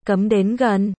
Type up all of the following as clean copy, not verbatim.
Cấm đến gần.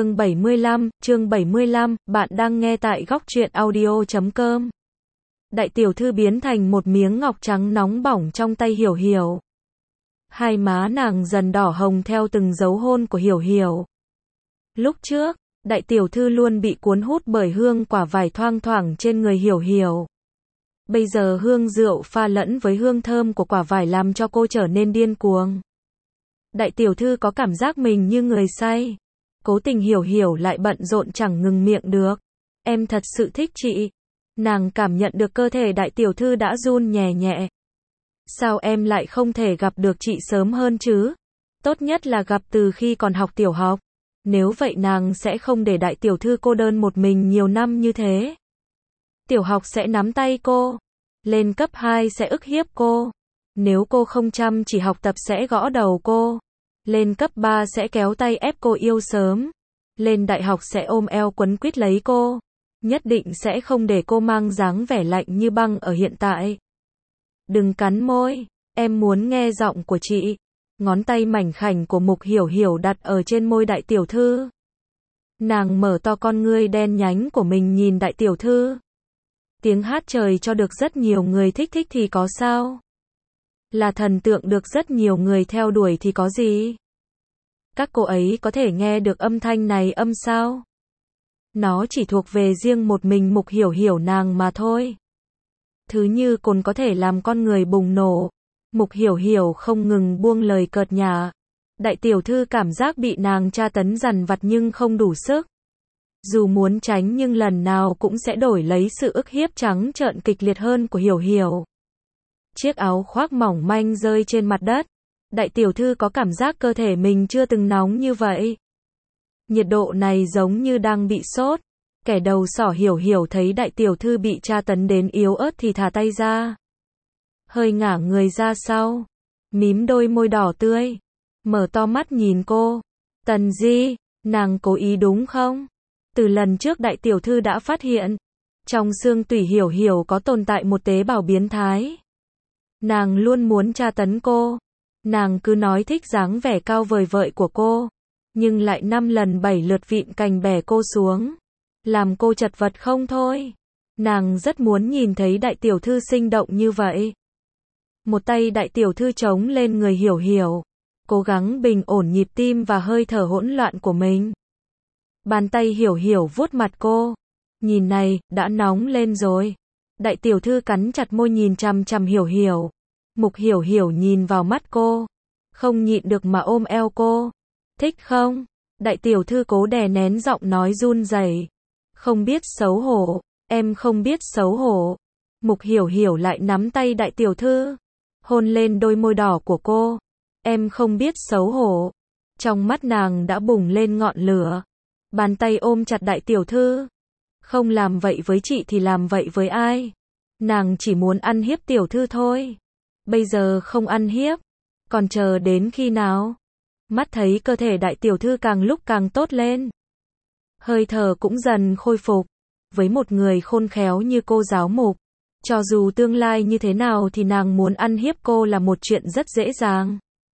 Chương 75, bạn đang nghe tại góc truyện audio.com. Đại tiểu thư biến thành một miếng ngọc trắng nóng bỏng trong tay Hiểu Hiểu. Hai má nàng dần đỏ hồng theo từng dấu hôn của Hiểu Hiểu. Lúc trước, đại tiểu thư luôn bị cuốn hút bởi hương quả vải thoang thoảng trên người Hiểu Hiểu. Bây giờ hương rượu pha lẫn với hương thơm của quả vải làm cho cô trở nên điên cuồng. Đại tiểu thư có cảm giác mình như người say. Cố tình Hiểu Hiểu lại bận rộn chẳng ngừng miệng được. Em thật sự thích chị. Nàng cảm nhận được cơ thể đại tiểu thư đã run nhẹ nhẹ. Sao em lại không thể gặp được chị sớm hơn chứ? Tốt nhất là gặp từ khi còn học tiểu học. Nếu vậy nàng sẽ không để đại tiểu thư cô đơn một mình nhiều năm như thế. Tiểu học sẽ nắm tay cô. Lên cấp 2 sẽ ức hiếp cô. Nếu cô không chăm chỉ học tập sẽ gõ đầu cô. Lên cấp 3 sẽ kéo tay ép cô yêu sớm. Lên đại học sẽ ôm eo quấn quýt lấy cô. Nhất định sẽ không để cô mang dáng vẻ lạnh như băng ở hiện tại. Đừng cắn môi, em muốn nghe giọng của chị. Ngón tay mảnh khảnh của Mục Hiểu Hiểu đặt ở trên môi đại tiểu thư. Nàng mở to con ngươi đen nhánh của mình nhìn đại tiểu thư. Tiếng hát trời cho được rất nhiều người thích thì có sao? Là thần tượng được rất nhiều người theo đuổi thì có gì? Các cô ấy có thể nghe được âm thanh này âm sao? Nó chỉ thuộc về riêng một mình Mục Hiểu Hiểu nàng mà thôi. Thứ như cồn có thể làm con người bùng nổ. Mục Hiểu Hiểu không ngừng buông lời cợt nhả. Đại tiểu thư cảm giác bị nàng tra tấn dằn vặt nhưng không đủ sức. Dù muốn tránh nhưng lần nào cũng sẽ đổi lấy sự ức hiếp trắng trợn kịch liệt hơn của Hiểu Hiểu. Chiếc áo khoác mỏng manh rơi trên mặt đất. Đại tiểu thư có cảm giác cơ thể mình chưa từng nóng như vậy. Nhiệt độ này giống như đang bị sốt. Kẻ đầu sỏ Hiểu Hiểu thấy đại tiểu thư bị tra tấn đến yếu ớt thì thả tay ra. Hơi ngả người ra sau. Mím đôi môi đỏ tươi. Mở to mắt nhìn cô. Tần Di, nàng cố ý đúng không? Từ lần trước đại tiểu thư đã phát hiện. Trong xương tủy Hiểu Hiểu có tồn tại một tế bào biến thái. Nàng luôn muốn tra tấn cô. Nàng cứ nói thích dáng vẻ cao vời vợi của cô. Nhưng lại 5 lần 7 lượt vịn cành bẻ cô xuống. Làm cô chật vật không thôi. Nàng rất muốn nhìn thấy đại tiểu thư sinh động như vậy. Một tay đại tiểu thư chống lên người Hiểu Hiểu. Cố gắng bình ổn nhịp tim và hơi thở hỗn loạn của mình. Bàn tay Hiểu Hiểu vuốt mặt cô. Nhìn này, đã nóng lên rồi. Đại tiểu thư cắn chặt môi nhìn chằm chằm Hiểu Hiểu. Mục Hiểu Hiểu nhìn vào mắt cô. Không nhịn được mà ôm eo cô. Thích không? Đại tiểu thư cố đè nén giọng nói run rẩy. Không biết xấu hổ. Em không biết xấu hổ. Mục Hiểu Hiểu lại nắm tay đại tiểu thư. Hôn lên đôi môi đỏ của cô. Em không biết xấu hổ. Trong mắt nàng đã bùng lên ngọn lửa. Bàn tay ôm chặt đại tiểu thư. Không làm vậy với chị thì làm vậy với ai? Nàng chỉ muốn ăn hiếp tiểu thư thôi. Bây giờ không ăn hiếp. Còn chờ đến khi nào? Mắt thấy cơ thể đại tiểu thư càng lúc càng tốt lên. Hơi thở cũng dần khôi phục. Với một người khôn khéo như cô giáo Mục. Cho dù tương lai như thế nào thì nàng muốn ăn hiếp cô là một chuyện rất dễ dàng.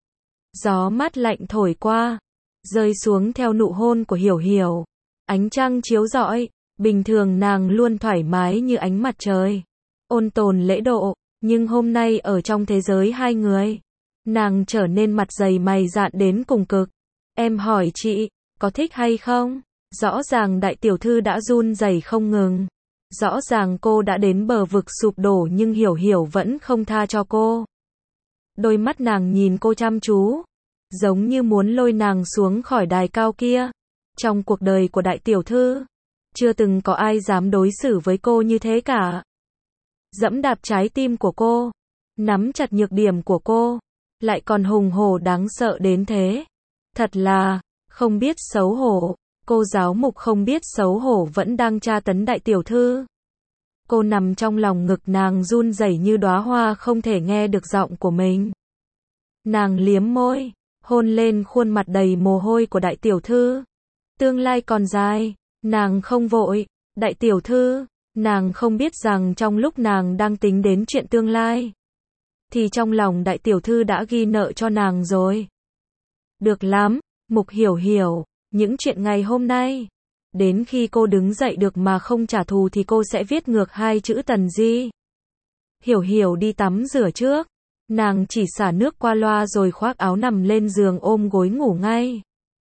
Gió mát lạnh thổi qua. Rơi xuống theo nụ hôn của Hiểu Hiểu. Ánh trăng chiếu rọi. Bình thường nàng luôn thoải mái như ánh mặt trời. Ôn tồn lễ độ. Nhưng hôm nay ở trong thế giới hai người. Nàng trở nên mặt dày mày dạn đến cùng cực. Em hỏi chị, có thích hay không? Rõ ràng đại tiểu thư đã run rẩy không ngừng. Rõ ràng cô đã đến bờ vực sụp đổ nhưng Hiểu Hiểu vẫn không tha cho cô. Đôi mắt nàng nhìn cô chăm chú. Giống như muốn lôi nàng xuống khỏi đài cao kia. Trong cuộc đời của đại tiểu thư, chưa từng có ai dám đối xử với cô như thế cả. Giẫm đạp trái tim của cô. Nắm chặt nhược điểm của cô. Lại còn hùng hổ đáng sợ đến thế. Thật là, không biết xấu hổ. Cô giáo Mục không biết xấu hổ vẫn đang tra tấn đại tiểu thư. Cô nằm trong lòng ngực nàng run rẩy như đóa hoa không thể nghe được giọng của mình. Nàng liếm môi, hôn lên khuôn mặt đầy mồ hôi của đại tiểu thư. Tương lai còn dài, nàng không vội. Đại tiểu thư, nàng không biết rằng trong lúc nàng đang tính đến chuyện tương lai. Thì trong lòng đại tiểu thư đã ghi nợ cho nàng rồi. Được lắm, Mục Hiểu Hiểu, những chuyện ngày hôm nay, đến khi cô đứng dậy được mà không trả thù thì cô sẽ viết ngược 2 chữ Tần Di. Hiểu Hiểu đi tắm rửa trước, nàng chỉ xả nước qua loa rồi khoác áo nằm lên giường ôm gối ngủ ngay.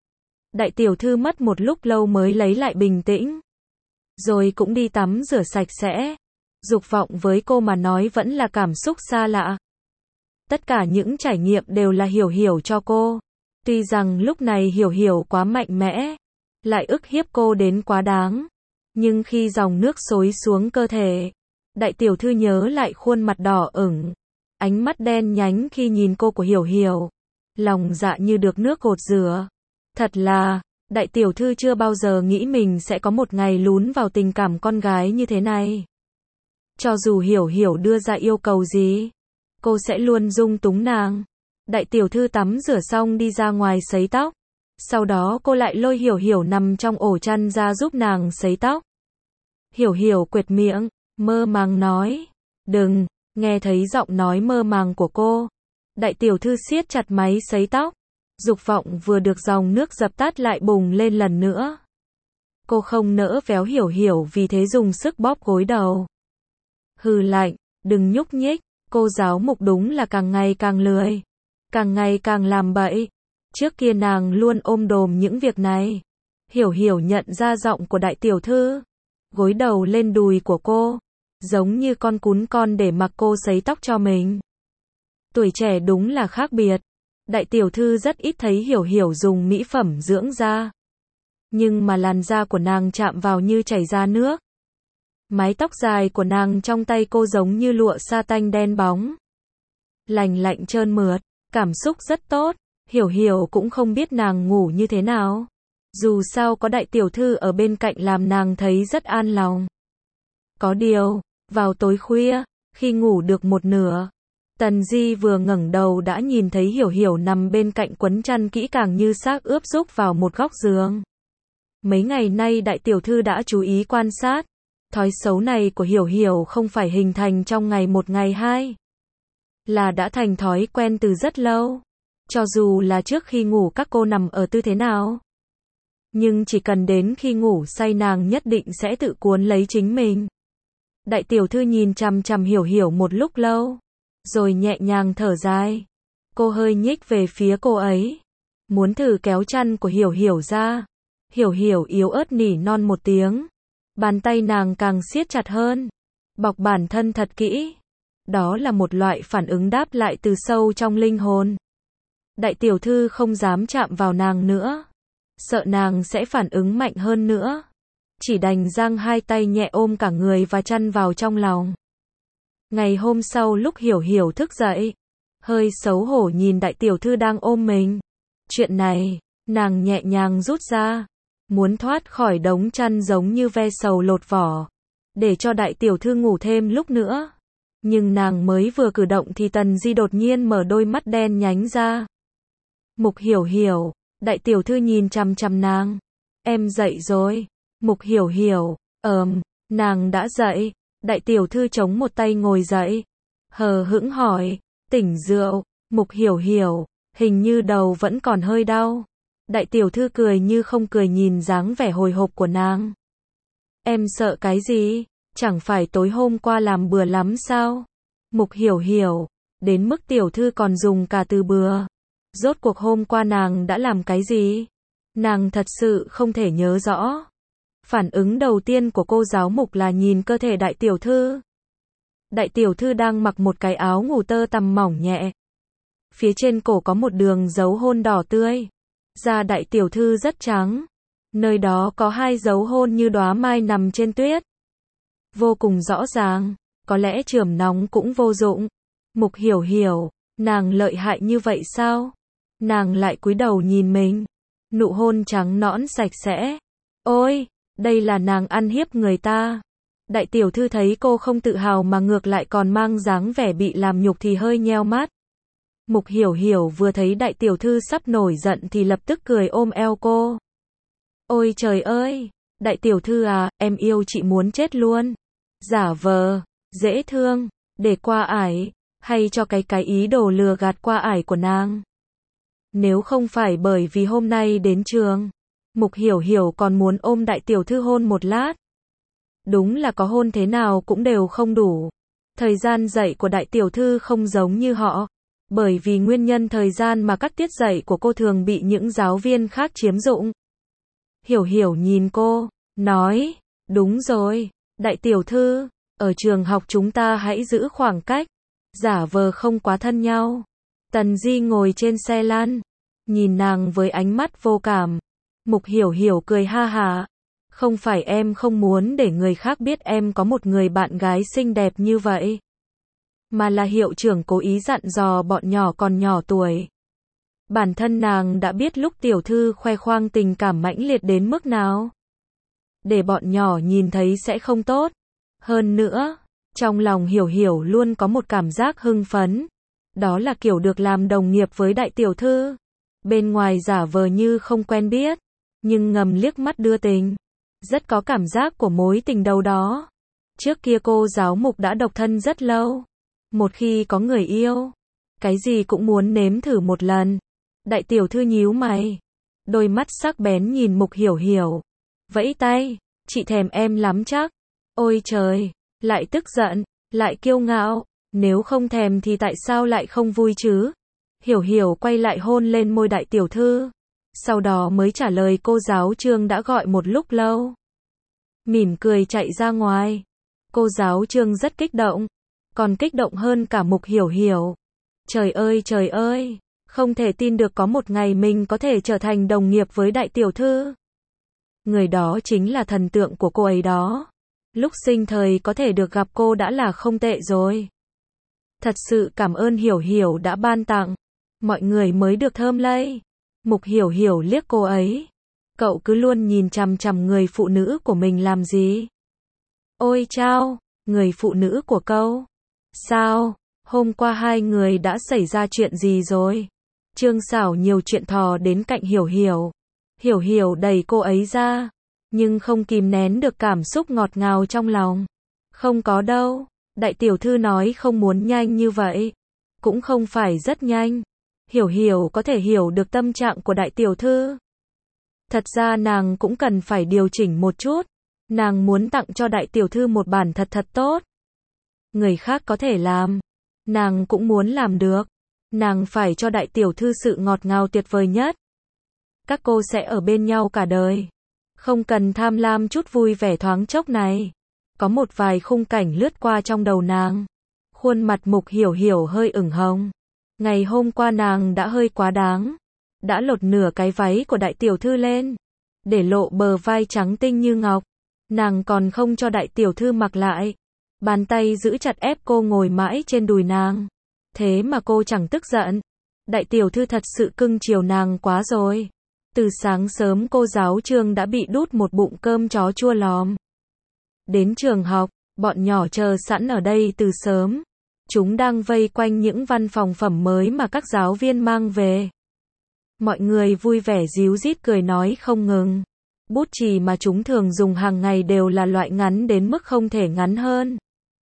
Đại tiểu thư mất một lúc lâu mới lấy lại bình tĩnh, rồi cũng đi tắm rửa sạch sẽ. Dục vọng với cô mà nói vẫn là cảm xúc xa lạ. Tất cả những trải nghiệm đều là Hiểu Hiểu cho cô. Tuy rằng lúc này Hiểu Hiểu quá mạnh mẽ, lại ức hiếp cô đến quá đáng, nhưng khi dòng nước xối xuống cơ thể, đại tiểu thư nhớ lại khuôn mặt đỏ ửng, ánh mắt đen nhánh khi nhìn cô của Hiểu Hiểu, lòng dạ như được nước gột rửa. Thật là, đại tiểu thư chưa bao giờ nghĩ mình sẽ có một ngày lún vào tình cảm con gái như thế này. Cho dù Hiểu Hiểu đưa ra yêu cầu gì, cô sẽ luôn dung túng nàng. Đại tiểu thư tắm rửa xong đi ra ngoài sấy tóc. Sau đó cô lại lôi Hiểu Hiểu nằm trong ổ chăn ra giúp nàng sấy tóc. Hiểu Hiểu quệt miệng, mơ màng nói, đừng. Nghe thấy giọng nói mơ màng của cô, đại tiểu thư siết chặt máy sấy tóc. Dục vọng vừa được dòng nước dập tắt lại bùng lên lần nữa. Cô không nỡ véo Hiểu Hiểu vì thế dùng sức bóp gối đầu. Hừ lạnh, đừng nhúc nhích. Cô giáo Mục đúng là càng ngày càng lười, càng ngày càng làm bậy. Trước kia nàng luôn ôm đồm những việc này. Hiểu Hiểu nhận ra giọng của đại tiểu thư, gối đầu lên đùi của cô, giống như con cún con để mặc cô sấy tóc cho mình. Tuổi trẻ đúng là khác biệt. Đại tiểu thư rất ít thấy Hiểu Hiểu dùng mỹ phẩm dưỡng da, nhưng mà làn da của nàng chạm vào như chảy ra nước. Mái tóc dài của nàng trong tay cô giống như lụa sa tanh đen bóng, lành lạnh trơn mượt, cảm xúc rất tốt. Hiểu Hiểu cũng không biết nàng ngủ như thế nào. Dù sao có đại tiểu thư ở bên cạnh làm nàng thấy rất an lòng. Có điều, vào tối khuya, khi ngủ được một nửa, Tần Di vừa ngẩng đầu đã nhìn thấy Hiểu Hiểu nằm bên cạnh quấn chăn kỹ càng như xác ướp rúc vào một góc giường. Mấy ngày nay đại tiểu thư đã chú ý quan sát. Thói xấu này của Hiểu Hiểu không phải hình thành trong ngày một ngày hai, là đã thành thói quen từ rất lâu. Cho dù là trước khi ngủ các cô nằm ở tư thế nào, nhưng chỉ cần đến khi ngủ say nàng nhất định sẽ tự cuốn lấy chính mình. Đại tiểu thư nhìn chằm chằm Hiểu Hiểu một lúc lâu, rồi nhẹ nhàng thở dài. Cô hơi nhích về phía cô ấy, muốn thử kéo chăn của Hiểu Hiểu ra. Hiểu Hiểu yếu ớt nỉ non một tiếng. Bàn tay nàng càng siết chặt hơn, bọc bản thân thật kỹ. Đó là một loại phản ứng đáp lại từ sâu trong linh hồn. Đại tiểu thư không dám chạm vào nàng nữa, sợ nàng sẽ phản ứng mạnh hơn nữa. Chỉ đành giang hai tay nhẹ ôm cả người và chăn vào trong lòng. Ngày hôm sau lúc Hiểu Hiểu thức dậy, hơi xấu hổ nhìn đại tiểu thư đang ôm mình. Chuyện này, nàng nhẹ nhàng rút ra, muốn thoát khỏi đống chăn giống như ve sầu lột vỏ, để cho đại tiểu thư ngủ thêm lúc nữa. Nhưng nàng mới vừa cử động thì Tần Di đột nhiên mở đôi mắt đen nhánh ra. Mục Hiểu Hiểu, đại tiểu thư nhìn chằm chằm nàng. Em dậy rồi. Mục Hiểu Hiểu, nàng đã dậy. Đại tiểu thư chống một tay ngồi dậy, hờ hững hỏi, tỉnh rượu. Mục Hiểu Hiểu, hình như đầu vẫn còn hơi đau. Đại tiểu thư cười như không cười nhìn dáng vẻ hồi hộp của nàng. Em sợ cái gì? Chẳng phải tối hôm qua làm bừa lắm sao? Mục Hiểu Hiểu, đến mức tiểu thư còn dùng cả từ bừa. Rốt cuộc hôm qua nàng đã làm cái gì? Nàng thật sự không thể nhớ rõ. Phản ứng đầu tiên của cô giáo Mục là nhìn cơ thể đại tiểu thư. Đại tiểu thư đang mặc một cái áo ngủ tơ tằm mỏng nhẹ. Phía trên cổ có một đường dấu hôn đỏ tươi. Da đại tiểu thư rất trắng. Nơi đó có 2 dấu hôn như đóa mai nằm trên tuyết. Vô cùng rõ ràng, có lẽ chườm nóng cũng vô dụng. Mục Hiểu Hiểu, nàng lợi hại như vậy sao? Nàng lại cúi đầu nhìn mình. Nụ hôn trắng nõn sạch sẽ. Ôi, đây là nàng ăn hiếp người ta. Đại tiểu thư thấy cô không tự hào mà ngược lại còn mang dáng vẻ bị làm nhục thì hơi nheo mắt. Mục Hiểu Hiểu vừa thấy đại tiểu thư sắp nổi giận thì lập tức cười ôm eo cô. Ôi trời ơi, đại tiểu thư à, em yêu chị muốn chết luôn. Giả vờ, dễ thương, để qua ải, hay cho cái ý đồ lừa gạt qua ải của nàng. Nếu không phải bởi vì hôm nay đến trường, Mục Hiểu Hiểu còn muốn ôm đại tiểu thư hôn một lát. Đúng là có hôn thế nào cũng đều không đủ. Thời gian dạy của đại tiểu thư không giống như họ. Bởi vì nguyên nhân thời gian mà các tiết dạy của cô thường bị những giáo viên khác chiếm dụng. Hiểu Hiểu nhìn cô, nói, đúng rồi, đại tiểu thư, ở trường học chúng ta hãy giữ khoảng cách, giả vờ không quá thân nhau. Tần Di ngồi trên xe lăn, nhìn nàng với ánh mắt vô cảm. Mục Hiểu Hiểu cười ha hả. Không phải em không muốn để người khác biết em có một người bạn gái xinh đẹp như vậy, mà là hiệu trưởng cố ý dặn dò bọn nhỏ còn nhỏ tuổi. Bản thân nàng đã biết lúc tiểu thư khoe khoang tình cảm mãnh liệt đến mức nào. Để bọn nhỏ nhìn thấy sẽ không tốt. Hơn nữa, trong lòng Hiểu Hiểu luôn có một cảm giác hưng phấn. Đó là kiểu được làm đồng nghiệp với đại tiểu thư. Bên ngoài giả vờ như không quen biết, nhưng ngầm liếc mắt đưa tình. Rất có cảm giác của mối tình đầu đó. Trước kia cô giáo Mục đã độc thân rất lâu. Một khi có người yêu, cái gì cũng muốn nếm thử một lần. Đại tiểu thư nhíu mày, đôi mắt sắc bén nhìn Mục Hiểu Hiểu. Vẫy tay, chị thèm em lắm chắc. Ôi trời, lại tức giận, lại kiêu ngạo. Nếu không thèm thì tại sao lại không vui chứ? Hiểu Hiểu quay lại hôn lên môi đại tiểu thư. Sau đó mới trả lời cô giáo Trương đã gọi một lúc lâu. Mỉm cười chạy ra ngoài. Cô giáo Trương rất kích động. Còn kích động hơn cả Mục Hiểu Hiểu. Trời ơi, không thể tin được có một ngày mình có thể trở thành đồng nghiệp với đại tiểu thư. Người đó chính là thần tượng của cô ấy đó. Lúc sinh thời có thể được gặp cô đã là không tệ rồi. Thật sự cảm ơn Hiểu Hiểu đã ban tặng. Mọi người mới được thơm lây. Mục Hiểu Hiểu liếc cô ấy. Cậu cứ luôn nhìn chằm chằm người phụ nữ của mình làm gì? Ôi chao, người phụ nữ của cậu. Sao, hôm qua hai người đã xảy ra chuyện gì rồi? Trương Sảo nhiều chuyện thò đến cạnh Hiểu Hiểu. Hiểu Hiểu đẩy cô ấy ra, nhưng không kìm nén được cảm xúc ngọt ngào trong lòng. Không có đâu, đại tiểu thư nói không muốn nhanh như vậy. Cũng không phải rất nhanh. Hiểu Hiểu có thể hiểu được tâm trạng của đại tiểu thư. Thật ra nàng cũng cần phải điều chỉnh một chút. Nàng muốn tặng cho đại tiểu thư một bản thật thật tốt. Người khác có thể làm, nàng cũng muốn làm được. Nàng phải cho đại tiểu thư sự ngọt ngào tuyệt vời nhất. Các cô sẽ ở bên nhau cả đời. Không cần tham lam chút vui vẻ thoáng chốc này. Có một vài khung cảnh lướt qua trong đầu nàng. Khuôn mặt Mục Hiểu Hiểu hơi ửng hồng. Ngày hôm qua nàng đã hơi quá đáng. Đã lột nửa cái váy của đại tiểu thư lên, để lộ bờ vai trắng tinh như ngọc. Nàng còn không cho đại tiểu thư mặc lại. Bàn tay giữ chặt ép cô ngồi mãi trên đùi nàng. Thế mà cô chẳng tức giận. Đại tiểu thư thật sự cưng chiều nàng quá rồi. Từ sáng sớm cô giáo Trương đã bị đút một bụng cơm chó chua lòm. Đến trường học, bọn nhỏ chờ sẵn ở đây từ sớm. Chúng đang vây quanh những văn phòng phẩm mới mà các giáo viên mang về. Mọi người vui vẻ ríu rít cười nói không ngừng. Bút chì mà chúng thường dùng hàng ngày đều là loại ngắn đến mức không thể ngắn hơn.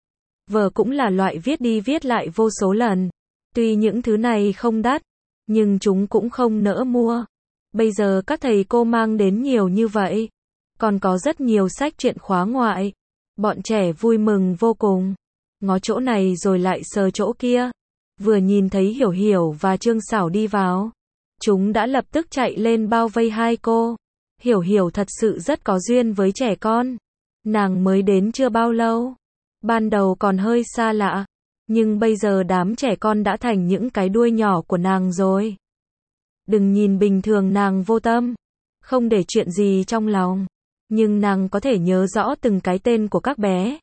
Vở cũng là loại viết đi viết lại vô số lần. Tuy những thứ này không đắt, nhưng chúng cũng không nỡ mua. Bây giờ các thầy cô mang đến nhiều như vậy. Còn có rất nhiều sách truyện khóa ngoại. Bọn trẻ vui mừng vô cùng. Ngó chỗ này rồi lại sờ chỗ kia. Vừa nhìn thấy Hiểu Hiểu và Trương Sảo đi vào, chúng đã lập tức chạy lên bao vây hai cô. Hiểu Hiểu thật sự rất có duyên với trẻ con. Nàng mới đến chưa bao lâu. Ban đầu còn hơi xa lạ. Nhưng bây giờ đám trẻ con đã thành những cái đuôi nhỏ của nàng rồi. Đừng nhìn bình thường nàng vô tâm, không để chuyện gì trong lòng. Nhưng nàng có thể nhớ rõ từng cái tên của các bé.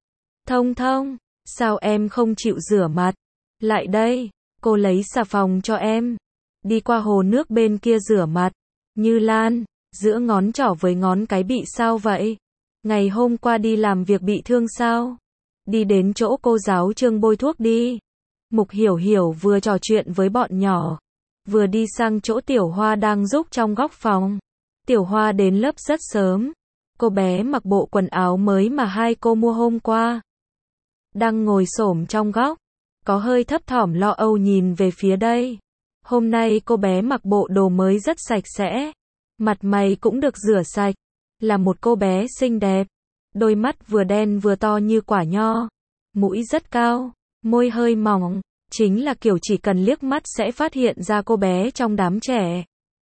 Thông Thông, sao em không chịu rửa mặt? Lại đây, cô lấy xà phòng cho em. Đi qua hồ nước bên kia rửa mặt. Như Lan, giữa ngón trỏ với ngón cái bị sao vậy? Ngày hôm qua đi làm việc bị thương sao? Đi đến chỗ cô giáo Trương bôi thuốc đi. Mục Hiểu Hiểu vừa trò chuyện với bọn nhỏ, vừa đi sang chỗ Tiểu Hoa đang giúp trong góc phòng. Tiểu Hoa đến lớp rất sớm. Cô bé mặc bộ quần áo mới mà hai cô mua hôm qua. Đang ngồi xổm trong góc, có hơi thấp thỏm lo âu nhìn về phía đây. Hôm nay cô bé mặc bộ đồ mới rất sạch sẽ. Mặt mày cũng được rửa sạch. Là một cô bé xinh đẹp. Đôi mắt vừa đen vừa to như quả nho. Mũi rất cao, môi hơi mỏng. Chính là kiểu chỉ cần liếc mắt sẽ phát hiện ra cô bé trong đám trẻ.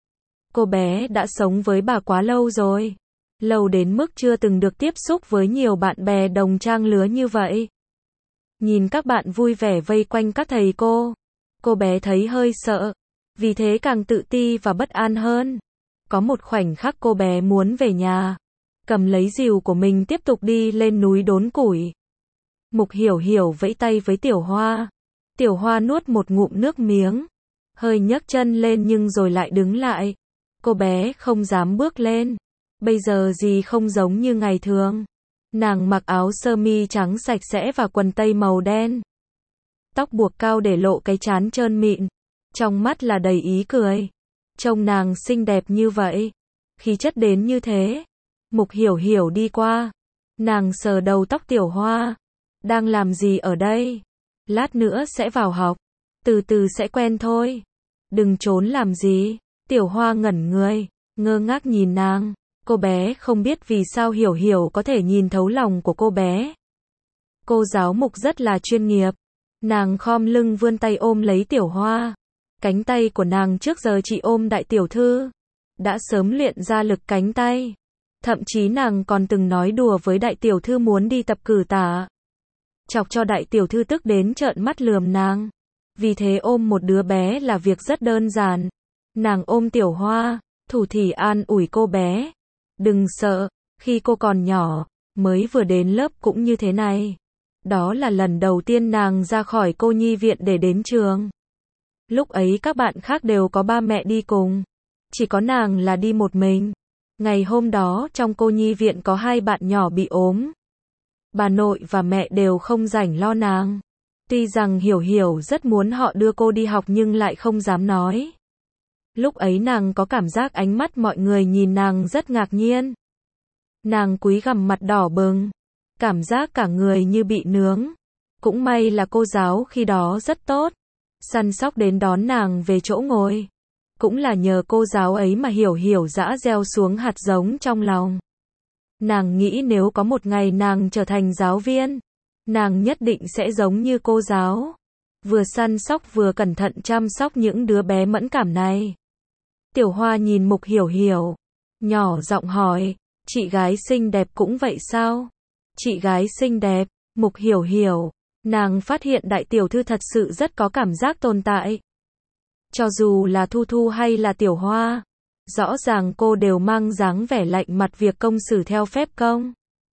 Cô bé đã sống với bà quá lâu rồi. Lâu đến mức chưa từng được tiếp xúc với nhiều bạn bè đồng trang lứa như vậy. Nhìn các bạn vui vẻ vây quanh các thầy cô bé thấy hơi sợ. Vì thế càng tự ti và bất an hơn. Có một khoảnh khắc cô bé muốn về nhà. Cầm lấy rìu của mình tiếp tục đi lên núi đốn củi. Mục Hiểu Hiểu vẫy tay với Tiểu Hoa. Tiểu Hoa nuốt một ngụm nước miếng. Hơi nhấc chân lên nhưng rồi lại đứng lại. Cô bé không dám bước lên. Bây giờ gì không giống như ngày thường. Nàng mặc áo sơ mi trắng sạch sẽ và quần tây màu đen. Tóc buộc cao để lộ cái trán trơn mịn. Trong mắt là đầy ý cười. Trông nàng xinh đẹp như vậy. Khí chất đến như thế. Mục Hiểu Hiểu đi qua. Nàng sờ đầu tóc Tiểu Hoa. Đang làm gì ở đây? Lát nữa sẽ vào học. Từ từ sẽ quen thôi. Đừng trốn làm gì. Tiểu Hoa ngẩn người. Ngơ ngác nhìn nàng. Cô bé không biết vì sao Hiểu Hiểu có thể nhìn thấu lòng của cô bé. Cô giáo Mục rất là chuyên nghiệp. Nàng khom lưng vươn tay ôm lấy Tiểu Hoa. Cánh tay của nàng trước giờ chỉ ôm đại tiểu thư. Đã sớm luyện ra lực cánh tay. Thậm chí nàng còn từng nói đùa với đại tiểu thư muốn đi tập cử tả. Chọc cho đại tiểu thư tức đến trợn mắt lườm nàng. Vì thế ôm một đứa bé là việc rất đơn giản. Nàng ôm Tiểu Hoa, thủ thỉ an ủi cô bé. Đừng sợ, khi cô còn nhỏ, mới vừa đến lớp cũng như thế này. Đó là lần đầu tiên nàng ra khỏi cô nhi viện để đến trường. Lúc ấy các bạn khác đều có ba mẹ đi cùng. Chỉ có nàng là đi một mình. Ngày hôm đó trong cô nhi viện có 2 bạn nhỏ bị ốm. Bà nội và mẹ đều không rảnh lo nàng. Tuy rằng Hiểu Hiểu rất muốn họ đưa cô đi học nhưng lại không dám nói. Lúc ấy nàng có cảm giác ánh mắt mọi người nhìn nàng rất ngạc nhiên. Nàng cúi gằm mặt đỏ bừng. Cảm giác cả người như bị nướng. Cũng may là cô giáo khi đó rất tốt. Săn sóc đến đón nàng về chỗ ngồi. Cũng là nhờ cô giáo ấy mà Hiểu Hiểu dã gieo xuống hạt giống trong lòng. Nàng nghĩ nếu có một ngày nàng trở thành giáo viên, nàng nhất định sẽ giống như cô giáo. Vừa săn sóc vừa cẩn thận chăm sóc những đứa bé mẫn cảm này. Tiểu Hoa nhìn Mục Hiểu Hiểu. Nhỏ giọng hỏi, chị gái xinh đẹp cũng vậy sao? Chị gái xinh đẹp, Mục Hiểu Hiểu. Nàng phát hiện đại tiểu thư thật sự rất có cảm giác tồn tại. Cho dù là Thu Thu hay là Tiểu Hoa. Rõ ràng cô đều mang dáng vẻ lạnh mặt việc công xử theo phép công.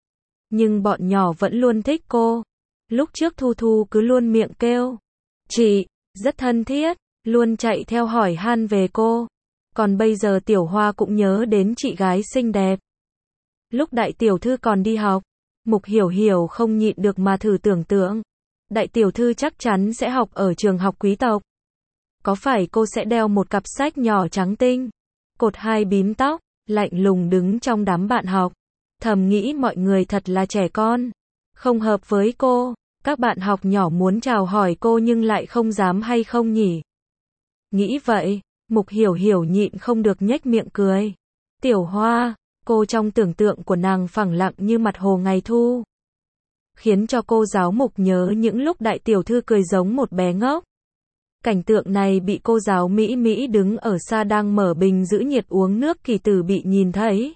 Nhưng bọn nhỏ vẫn luôn thích cô. Lúc trước Thu Thu cứ luôn miệng kêu chị, rất thân thiết, luôn chạy theo hỏi han về cô. Còn bây giờ Tiểu Hoa cũng nhớ đến chị gái xinh đẹp. Lúc đại tiểu thư còn đi học, Mục Hiểu Hiểu không nhịn được mà thử tưởng tượng. Đại tiểu thư chắc chắn sẽ học ở trường học quý tộc. Có phải cô sẽ đeo một cặp sách nhỏ trắng tinh, cột 2 bím tóc, lạnh lùng đứng trong đám bạn học. Thầm nghĩ mọi người thật là trẻ con. Không hợp với cô. Các bạn học nhỏ muốn chào hỏi cô nhưng lại không dám hay không nhỉ? Nghĩ vậy, Mục Hiểu Hiểu nhịn không được nhếch miệng cười. Tiểu Hoa, cô trong tưởng tượng của nàng phẳng lặng như mặt hồ ngày thu. Khiến cho cô giáo Mục nhớ những lúc đại tiểu thư cười giống một bé ngốc. Cảnh tượng này bị cô giáo Mỹ Mỹ đứng ở xa đang mở bình giữ nhiệt uống nước Kỳ Tử bị nhìn thấy.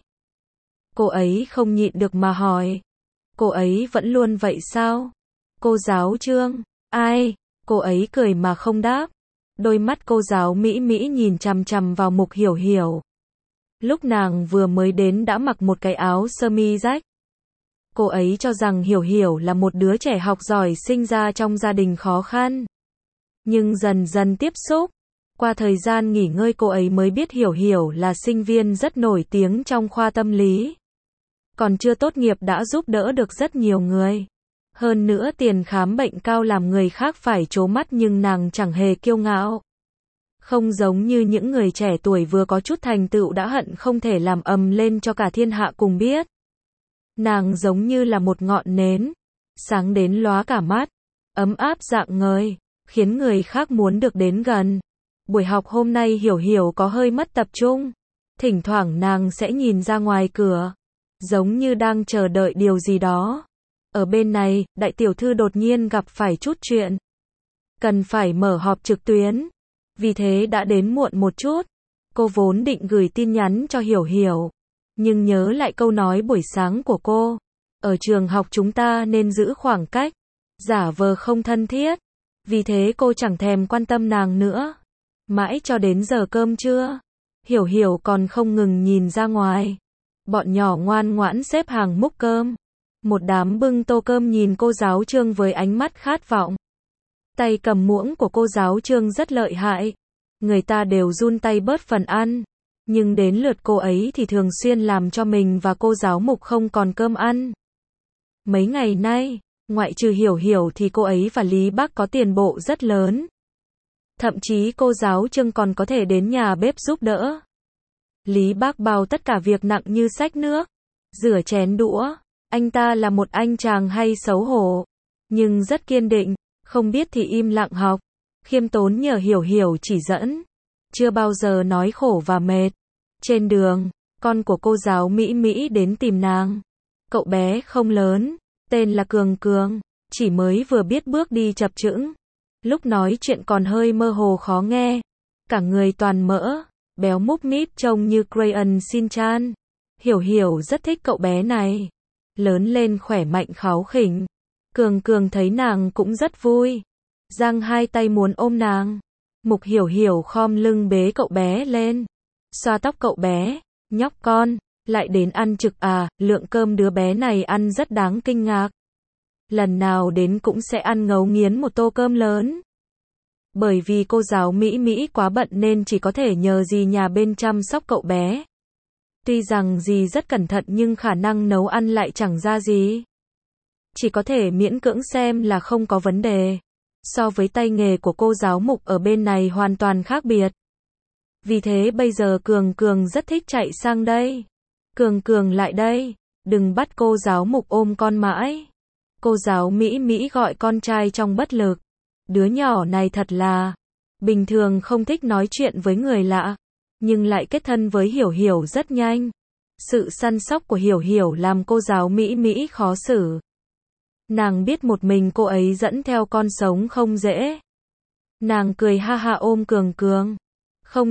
Cô ấy không nhịn được mà hỏi. Cô ấy vẫn luôn vậy sao? Cô giáo Trương, ai? Cô ấy cười mà không đáp. Đôi mắt cô giáo Mỹ Mỹ nhìn chằm chằm vào Mục Hiểu Hiểu. Lúc nàng vừa mới đến đã mặc một cái áo sơ mi rách. Cô ấy cho rằng Hiểu Hiểu là một đứa trẻ học giỏi sinh ra trong gia đình khó khăn. Nhưng dần dần tiếp xúc, qua thời gian nghỉ ngơi cô ấy mới biết Hiểu Hiểu là sinh viên rất nổi tiếng trong khoa tâm lý. Còn chưa tốt nghiệp đã giúp đỡ được rất nhiều người. Hơn nữa tiền khám bệnh cao làm người khác phải trố mắt nhưng nàng chẳng hề kiêu ngạo. Không giống như những người trẻ tuổi vừa có chút thành tựu đã hận không thể làm ầm lên cho cả thiên hạ cùng biết. Nàng giống như là một ngọn nến, sáng đến lóa cả mắt, ấm áp rạng ngời, khiến người khác muốn được đến gần. Buổi học hôm nay Hiểu Hiểu có hơi mất tập trung. Thỉnh thoảng nàng sẽ nhìn ra ngoài cửa, giống như đang chờ đợi điều gì đó. Ở bên này, đại tiểu thư đột nhiên gặp phải chút chuyện. Cần phải mở họp trực tuyến. Vì thế đã đến muộn một chút. Cô vốn định gửi tin nhắn cho Hiểu Hiểu. Nhưng nhớ lại câu nói buổi sáng của cô. Ở trường học chúng ta nên giữ khoảng cách. Giả vờ không thân thiết. Vì thế cô chẳng thèm quan tâm nàng nữa. Mãi cho đến giờ cơm trưa. Hiểu Hiểu còn không ngừng nhìn ra ngoài. Bọn nhỏ ngoan ngoãn xếp hàng múc cơm. Một đám bưng tô cơm nhìn cô giáo Trương với ánh mắt khát vọng. Tay cầm muỗng của cô giáo Trương rất lợi hại. Người ta đều run tay bớt phần ăn. Nhưng đến lượt cô ấy thì thường xuyên làm cho mình và cô giáo Mục không còn cơm ăn. Mấy ngày nay, ngoại trừ Hiểu Hiểu thì cô ấy và Lý Bác có tiền bộ rất lớn. Thậm chí cô giáo Trương còn có thể đến nhà bếp giúp đỡ. Lý Bác bao tất cả việc nặng như xách nước, rửa chén đũa. Anh ta là một anh chàng hay xấu hổ, nhưng rất kiên định, không biết thì im lặng học, khiêm tốn nhờ Hiểu Hiểu chỉ dẫn, chưa bao giờ nói khổ và mệt. Trên đường, con của cô giáo Mỹ Mỹ đến tìm nàng. Cậu bé không lớn, tên là Cường Cường, chỉ mới vừa biết bước đi chập chững. Lúc nói chuyện còn hơi mơ hồ khó nghe, cả người toàn mỡ, béo múp míp trông như Crayon Shin-chan. Hiểu Hiểu rất thích cậu bé này. Lớn lên khỏe mạnh kháu khỉnh. Cường Cường thấy nàng cũng rất vui. Giang hai tay muốn ôm nàng. Mục Hiểu Hiểu khom lưng bế cậu bé lên. Xoa tóc cậu bé. Nhóc con, lại đến ăn trực à, lượng cơm đứa bé này ăn rất đáng kinh ngạc. Lần nào đến cũng sẽ ăn ngấu nghiến một tô cơm lớn. Bởi vì cô giáo Mỹ Mỹ quá bận nên chỉ có thể nhờ dì nhà bên chăm sóc cậu bé. Tuy rằng dì rất cẩn thận nhưng khả năng nấu ăn lại chẳng ra gì. Chỉ có thể miễn cưỡng xem là không có vấn đề. So với tay nghề của cô giáo Mục ở bên này hoàn toàn khác biệt. Vì thế bây giờ Cường Cường rất thích chạy sang đây. Cường Cường lại đây, đừng bắt cô giáo Mục ôm con mãi. Cô giáo Mỹ Mỹ gọi con trai trong bất lực. Đứa nhỏ này thật là, bình thường không thích nói chuyện với người lạ, nhưng lại kết thân với Hiểu Hiểu rất nhanh. Sự săn sóc của Hiểu Hiểu làm cô giáo Mỹ Mỹ khó xử. Nàng biết một mình cô ấy dẫn theo con sống không dễ. Nàng cười ha ha ôm Cường Cường. Không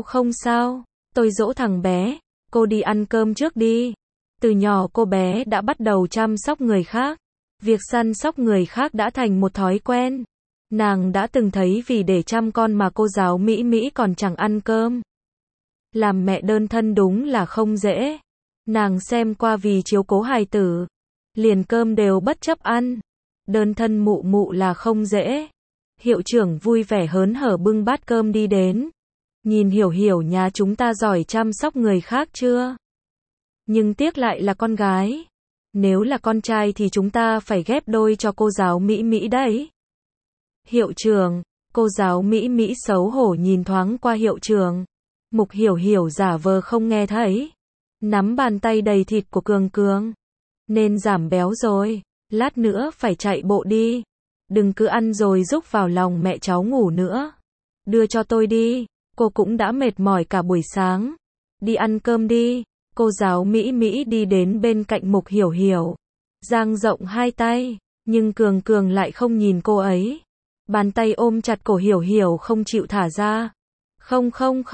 sao, tôi dỗ thằng bé, cô đi ăn cơm trước đi. Từ nhỏ cô bé đã bắt đầu chăm sóc người khác. Việc săn sóc người khác đã thành một thói quen. Nàng đã từng thấy vì để chăm con mà cô giáo Mỹ Mỹ còn chẳng ăn cơm. Làm mẹ đơn thân đúng là không dễ. Nàng xem qua vì chiếu cố hài tử, liền cơm đều bất chấp ăn. Đơn thân mụ mụ là không dễ. Hiệu trưởng vui vẻ hớn hở bưng bát cơm đi đến. Nhìn Hiểu Hiểu nhà chúng ta giỏi chăm sóc người khác chưa? Nhưng tiếc lại là con gái. Nếu là con trai thì chúng ta phải ghép đôi cho cô giáo Mỹ Mỹ đấy. Hiệu trưởng, cô giáo Mỹ Mỹ xấu hổ nhìn thoáng qua hiệu trưởng. Mục Hiểu Hiểu giả vờ không nghe thấy. Nắm bàn tay đầy thịt của Cường Cường. Nên giảm béo rồi, lát nữa phải chạy bộ đi. Đừng cứ ăn rồi rúc vào lòng mẹ cháu ngủ nữa. Đưa cho tôi đi, cô cũng đã mệt mỏi cả buổi sáng. Đi ăn cơm đi. Cô giáo Mỹ Mỹ đi đến bên cạnh Mục Hiểu Hiểu. Dang rộng hai tay, nhưng Cường Cường lại không nhìn cô ấy. Bàn tay ôm chặt cổ Hiểu Hiểu không chịu thả ra. Không,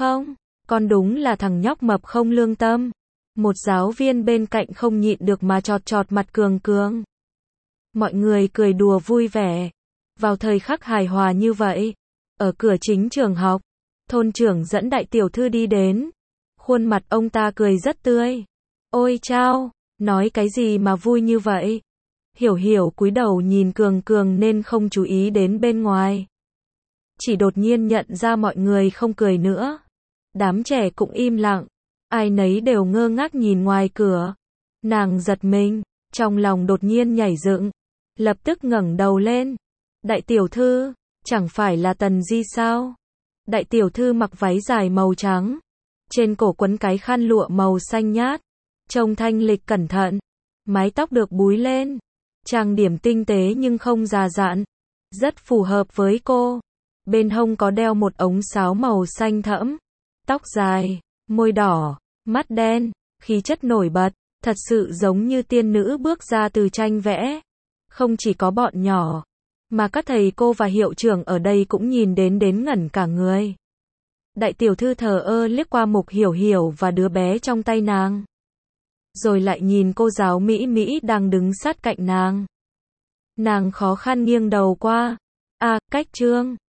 con đúng là thằng nhóc mập không lương tâm. Một giáo viên bên cạnh không nhịn được mà chọt chọt mặt Cường Cường. Mọi người cười đùa vui vẻ. Vào thời khắc hài hòa như vậy, ở cửa chính trường học, thôn trưởng dẫn đại tiểu thư đi đến. Khuôn mặt ông ta cười rất tươi. Ôi chao, nói cái gì mà vui như vậy? Hiểu Hiểu cúi đầu nhìn Cường Cường nên không chú ý đến bên ngoài. Chỉ đột nhiên nhận ra mọi người không cười nữa. Đám trẻ cũng im lặng. Ai nấy đều ngơ ngác nhìn ngoài cửa. Nàng giật mình, trong lòng đột nhiên nhảy dựng. Lập tức ngẩng đầu lên. Đại tiểu thư, chẳng phải là Tần Di sao? Đại tiểu thư mặc váy dài màu trắng. Trên cổ quấn cái khăn lụa màu xanh nhát. Trông thanh lịch cẩn thận. Mái tóc được búi lên. Trang điểm tinh tế nhưng không già dặn. Rất phù hợp với cô. Bên hông có đeo một ống sáo màu xanh thẫm. Tóc dài, môi đỏ, mắt đen, khí chất nổi bật, thật sự giống như tiên nữ bước ra từ tranh vẽ. Không chỉ có bọn nhỏ, mà các thầy cô và hiệu trưởng ở đây cũng nhìn đến ngẩn cả người. Đại tiểu thư thờ ơ liếc qua Mục Hiểu Hiểu và đứa bé trong tay nàng. Rồi lại nhìn cô giáo Mỹ Mỹ đang đứng sát cạnh nàng. Nàng khó khăn nghiêng đầu qua. À, cách Trương.